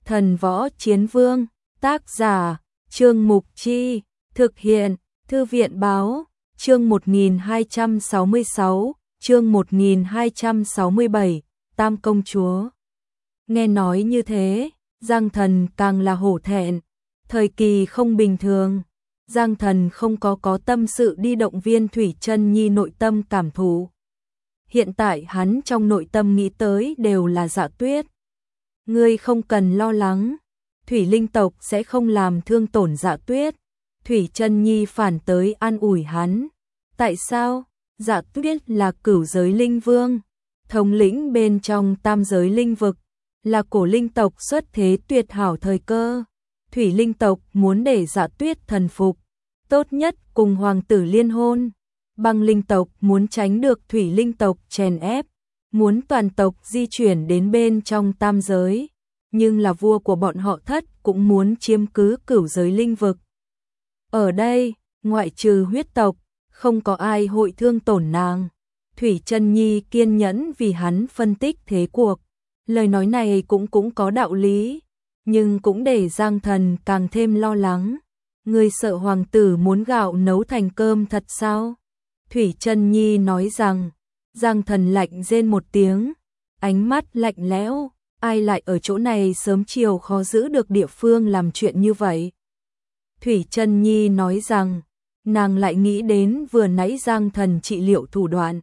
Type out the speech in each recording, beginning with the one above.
Thần Võ Chiến Vương, tác giả, Trương Mục Chi, thực hiện, Thư viện Báo, chương 1266, chương 1267, Tam Công Chúa. Nghe nói như thế, Giang Thần càng là hổ thẹn, thời kỳ không bình thường. Giang Thần không có tâm sự đi động viên Thủy Chân Nhi nội tâm cảm thụ. Hiện tại hắn trong nội tâm nghĩ tới đều là Dạ Tuyết. Ngươi không cần lo lắng, Thủy Linh tộc sẽ không làm thương tổn Dạ Tuyết. Thủy Chân Nhi phản tới an ủi hắn. Tại sao? Dạ Tuyết là cửu giới linh vương, thống lĩnh bên trong tam giới linh vực, là cổ linh tộc xuất thế tuyệt hảo thời cơ. Thủy Linh tộc muốn để Dạ Tuyết thần phục, tốt nhất cùng hoàng tử liên hôn. Băng Linh tộc muốn tránh được Thủy Linh tộc chèn ép, muốn toàn tộc di chuyển đến bên trong tam giới, nhưng là vua của bọn họ Thất cũng muốn chiếm cứ cửu giới linh vực. Ở đây, ngoại trừ huyết tộc, không có ai hội thương tổn nàng. Thủy Chân Nhi kiên nhẫn vì hắn phân tích thế cuộc. Lời nói này cũng có đạo lý, nhưng cũng để Giang Thần càng thêm lo lắng. Ngươi sợ hoàng tử muốn gạo nấu thành cơm thật sao? Thủy Chân Nhi nói rằng. Giang Thần lạnh rên một tiếng, ánh mắt lạnh lẽo, ai lại ở chỗ này sớm chiều khó giữ được địa phương làm chuyện như vậy. Thủy Chân Nhi nói rằng, nàng lại nghĩ đến vừa nãy Giang Thần trị liệu thủ đoạn.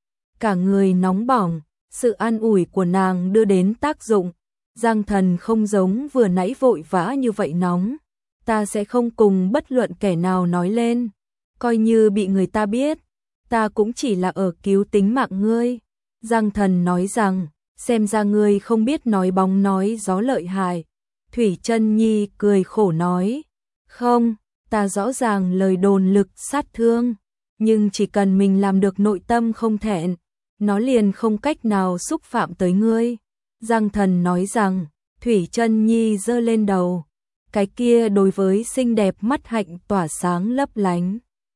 Cả người nóng bỏng, sự an ủi của nàng đưa đến tác dụng. Giang Thần không giống vừa nãy vội vã như vậy nóng. Ta sẽ không cùng bất luận kẻ nào nói lên, coi như bị người ta biết, ta cũng chỉ là ở cứu tính mạng ngươi. Giang Thần nói rằng, xem ra ngươi không biết nói bóng nói gió lợi hại. Thủy Chân Nhi cười khổ nói, không, ta rõ ràng lời đồn lực sát thương, nhưng chỉ cần mình làm được nội tâm không thẹn, nó liền không cách nào xúc phạm tới ngươi. Giang Thần nói rằng, Thủy Chân Nhi giơ lên đầu, cái kia đối với xinh đẹp mắt hạnh tỏa sáng lấp lánh.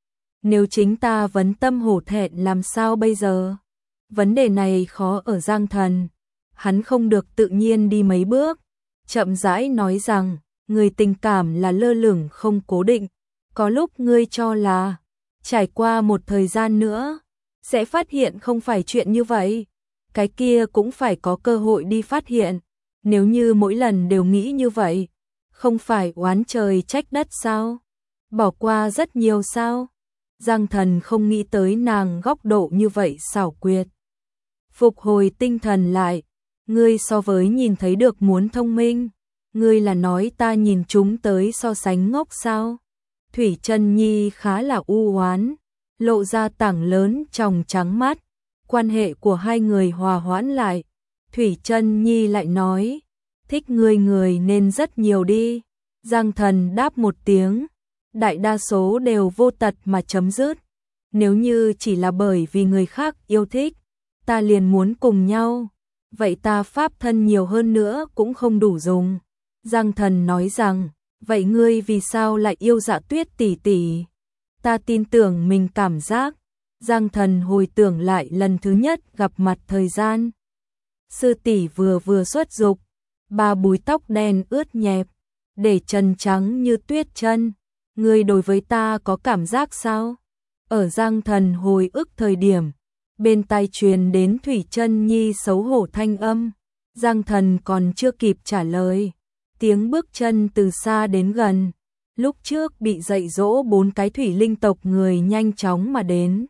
Nếu chính ta vấn tâm hổ thẹn làm sao bây giờ? Vấn đề này khó ở Giang Thần. Hắn không được tự nhiên đi mấy bước, chậm rãi nói rằng, người tình cảm là lơ lửng không cố định. Có lúc ngươi cho là, trải qua một thời gian nữa, sẽ phát hiện không phải chuyện như vậy. Cái kia cũng phải có cơ hội đi phát hiện. Nếu như mỗi lần đều nghĩ như vậy, không phải oán trời trách đất sao? Bỏ qua rất nhiều sao? Giang Thần không nghĩ tới nàng góc độ như vậy xảo quyệt. Phục hồi tinh thần lại, ngươi so với nhìn thấy được muốn thông minh, ngươi là nói ta nhìn chúng tới so sánh ngốc sao? Thủy Chân Nhi khá là u oán, lộ ra tảng lớn tròng trắng mắt, quan hệ của hai người hòa hoãn lại. Thủy Chân Nhi lại nói, thích ngươi người nên rất nhiều đi. Giang Thần đáp một tiếng, đại đa số đều vô tật mà chấm dứt. Nếu như chỉ là bởi vì người khác yêu thích, ta liền muốn cùng nhau, vậy ta pháp thân nhiều hơn nữa cũng không đủ dùng. Giang Thần nói rằng, vậy ngươi vì sao lại yêu Dạ Tuyết tỷ tỷ? Ta tin tưởng mình cảm giác. Giang Thần hồi tưởng lại lần thứ nhất gặp mặt thời gian. Sư tỷ vừa xuất dục, ba búi tóc đen ướt nhẹp, để chân trắng như tuyết chân. Ngươi đối với ta có cảm giác sao? Ở Giang Thần hồi ức thời điểm, bên tai truyền đến Thủy Chân Nhi xấu hổ thanh âm. Giang Thần còn chưa kịp trả lời, tiếng bước chân từ xa đến gần. Lúc trước bị dạy dỗ 4 cái Thủy Linh tộc người nhanh chóng mà đến.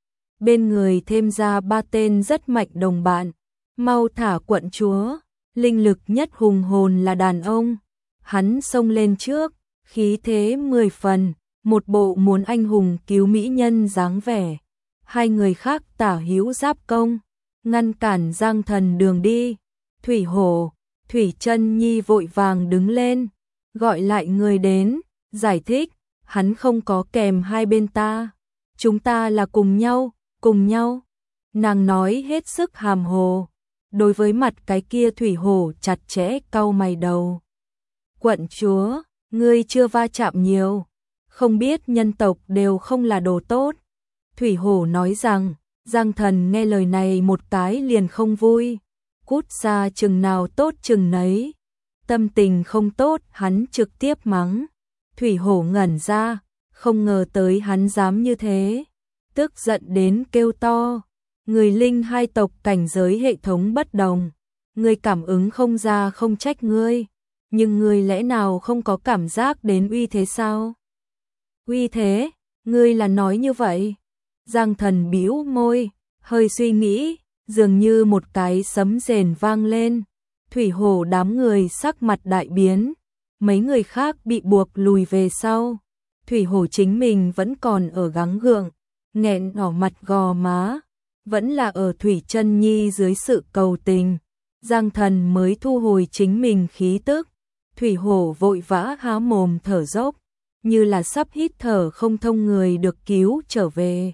Bên người thêm ra 3 tên rất mạnh đồng bạn. Mau thả quận chúa, linh lực nhất hùng hồn là đàn ông. Hắn xông lên trước, khí thế 10 phần, một bộ muốn anh hùng cứu mỹ nhân dáng vẻ. Hai người khác tả hữu giáp công, ngăn cản Giang Thần đường đi. Thủy Hổ, Thủy Chân Nhi vội vàng đứng lên, gọi lại người đến, giải thích, hắn không có kèm hai bên ta. Chúng ta là cùng nhau, cùng nhau. Nàng nói hết sức hàm hồ, đối với mặt cái kia Thủy Hổ chặt chẽ cau mày đầu. Quận chúa, ngươi chưa va chạm nhiều, không biết nhân tộc đều không là đồ tốt. Thủy Hổ nói rằng, Giang Thần nghe lời này một cái liền không vui. Cút xa chừng nào tốt chừng nấy. Tâm tình không tốt, hắn trực tiếp mắng. Thủy Hổ ngẩn ra, không ngờ tới hắn dám như thế, tức giận đến kêu to. Người linh hai tộc cảnh giới hệ thống bất đồng, ngươi cảm ứng không ra không trách ngươi, nhưng ngươi lẽ nào không có cảm giác đến uy thế sao? Uy thế, ngươi là nói như vậy? Giang Thần bĩu môi, hơi suy nghĩ, dường như một cái sấm rền vang lên. Thủy Hổ đám người sắc mặt đại biến, mấy người khác bị buộc lùi về sau. Thủy Hổ chính mình vẫn còn ở gắng gượng, nghẹn đỏ mặt gò má, vẫn là ở Thủy Chân Nhi dưới sự cầu tình. Giang Thần mới thu hồi chính mình khí tức. Thủy Hổ vội vã há mồm thở dốc, như là sắp hít thở không thông người được cứu trở về.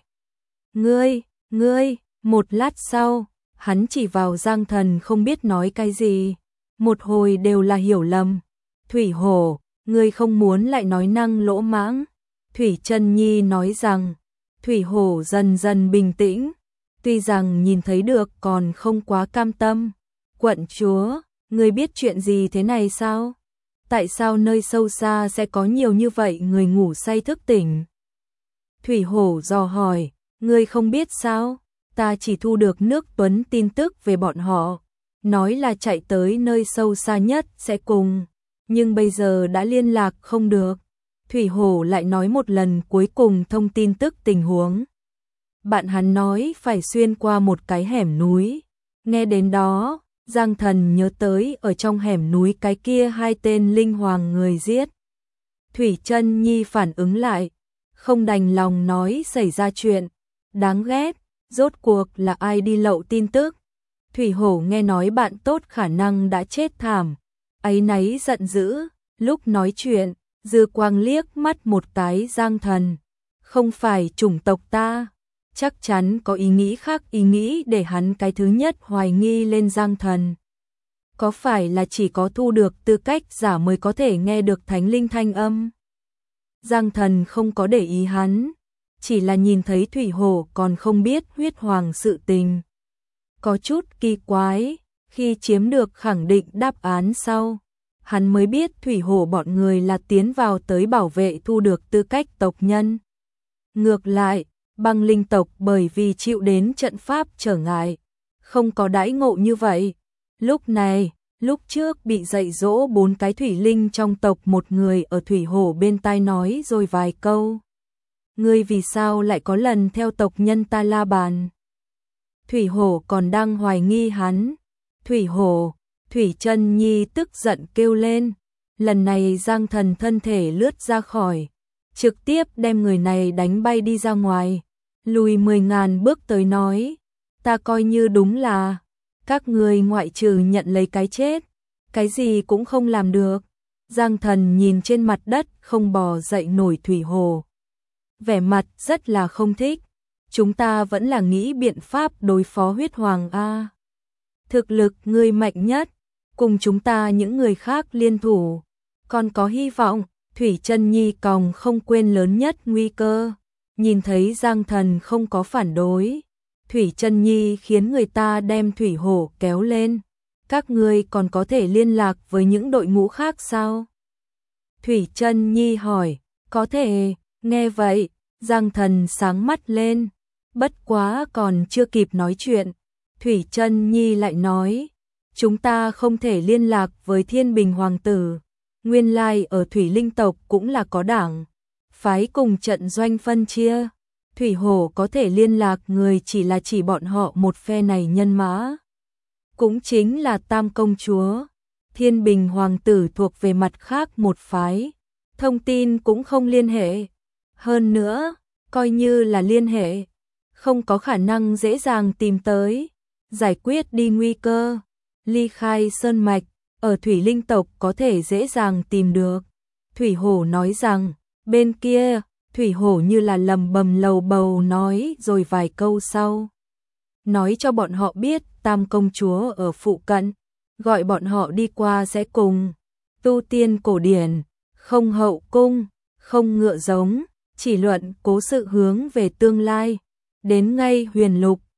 Ngươi, một lát sau, hắn chỉ vào Giang Thần không biết nói cái gì. Một hồi đều là hiểu lầm. Thủy Hổ, ngươi không muốn lại nói năng lỗ mãng. Thủy Chân Nhi nói rằng. Thủy Hổ dần dần bình tĩnh, tuy rằng nhìn thấy được còn không quá cam tâm. Quận chúa, ngươi biết chuyện gì thế này sao? Tại sao nơi sâu xa sẽ có nhiều như vậy người ngủ say thức tỉnh? Thủy Hổ dò hỏi, ngươi không biết sao? Ta chỉ thu được nước Tuấn tin tức về bọn họ, nói là chạy tới nơi sâu xa nhất sẽ cùng, nhưng bây giờ đã liên lạc không được. Thủy Hổ lại nói một lần cuối cùng thông tin tức tình huống. Bạn hắn nói phải xuyên qua một cái hẻm núi. Nghe đến đó, Giang Thần nhớ tới ở trong hẻm núi cái kia hai tên linh hoàng người giết. Thủy Chân Nhi phản ứng lại, không đành lòng nói xảy ra chuyện. Đáng ghét, rốt cuộc là ai đi lậu tin tức. Thủy Hổ nghe nói bạn tốt khả năng đã chết thảm, áy náy giận dữ, lúc nói chuyện, dư quang liếc mắt một cái Giang Thần. Không phải chủng tộc ta, chắc chắn có ý nghĩ khác, ý nghĩ để hắn cái thứ nhất hoài nghi lên Giang Thần. Có phải là chỉ có thu được tư cách giả mới có thể nghe được thánh linh thanh âm? Giang Thần không có để ý hắn, chỉ là nhìn thấy Thủy Hổ còn không biết huyết hoàng sự tình. Có chút kỳ quái, khi chiếm được khẳng định đáp án sau, hắn mới biết Thủy Hổ bọn người là tiến vào tới bảo vệ thu được tư cách tộc nhân. Ngược lại, băng linh tộc bởi vì chịu đến trận pháp trở ngại, không có đãi ngộ như vậy. Lúc này, lúc trước bị dạy dỗ 4 cái thủy linh trong tộc, một người ở Thủy Hổ bên tai nói rồi vài câu. Ngươi vì sao lại có lần theo tộc nhân ta la bàn? Thủy Hổ còn đang hoài nghi hắn. Thủy Hổ, Thủy Chân Nhi tức giận kêu lên. Lần này Giang Thần thân thể lướt ra khỏi, trực tiếp đem người này đánh bay đi ra ngoài, lùi 10.000 bước tới nói, ta coi như đúng là các người ngoại trừ nhận lấy cái chết, cái gì cũng không làm được. Giang Thần nhìn trên mặt đất không bò dậy nổi Thủy Hổ, vẻ mặt rất là không thích. Chúng ta vẫn là nghĩ biện pháp đối phó huyết hoàng a. Thực lực ngươi mạnh nhất, cùng chúng ta những người khác liên thủ, còn có hy vọng. Thủy Chân Nhi còng không quên lớn nhất nguy cơ. Nhìn thấy Giang Thần không có phản đối, Thủy Chân Nhi khiến người ta đem Thủy Hổ kéo lên. Các ngươi còn có thể liên lạc với những đội ngũ khác sao? Thủy Chân Nhi hỏi. Có thể. Nghe vậy, Giang Thần sáng mắt lên. Bất quá còn chưa kịp nói chuyện, Thủy Chân Nhi lại nói, chúng ta không thể liên lạc với Thiên Bình Hoàng tử. Nguyên lai ở Thủy Linh tộc cũng là có đảng phái cùng trận doanh phân chia. Thủy Hổ có thể liên lạc người chỉ bọn họ một phe này nhân mã, cũng chính là Tam công chúa. Thiên Bình Hoàng tử thuộc về mặt khác một phái, thông tin cũng không liên hệ. Hơn nữa, coi như là liên hệ, không có khả năng dễ dàng tìm tới, giải quyết đi nguy cơ. Ly khai sơn mạch, ở Thủy Linh tộc có thể dễ dàng tìm được. Thủy Hổ nói rằng, bên kia, Thủy Hổ như là lầm bầm lầu bầu nói rồi vài câu sau. Nói cho bọn họ biết Tam công chúa ở phụ cận, gọi bọn họ đi qua sẽ cùng. Tu tiên cổ điển, không hậu cung, không ngựa giống, chỉ luận cố sự hướng về tương lai. Đến ngay Huyền Lục,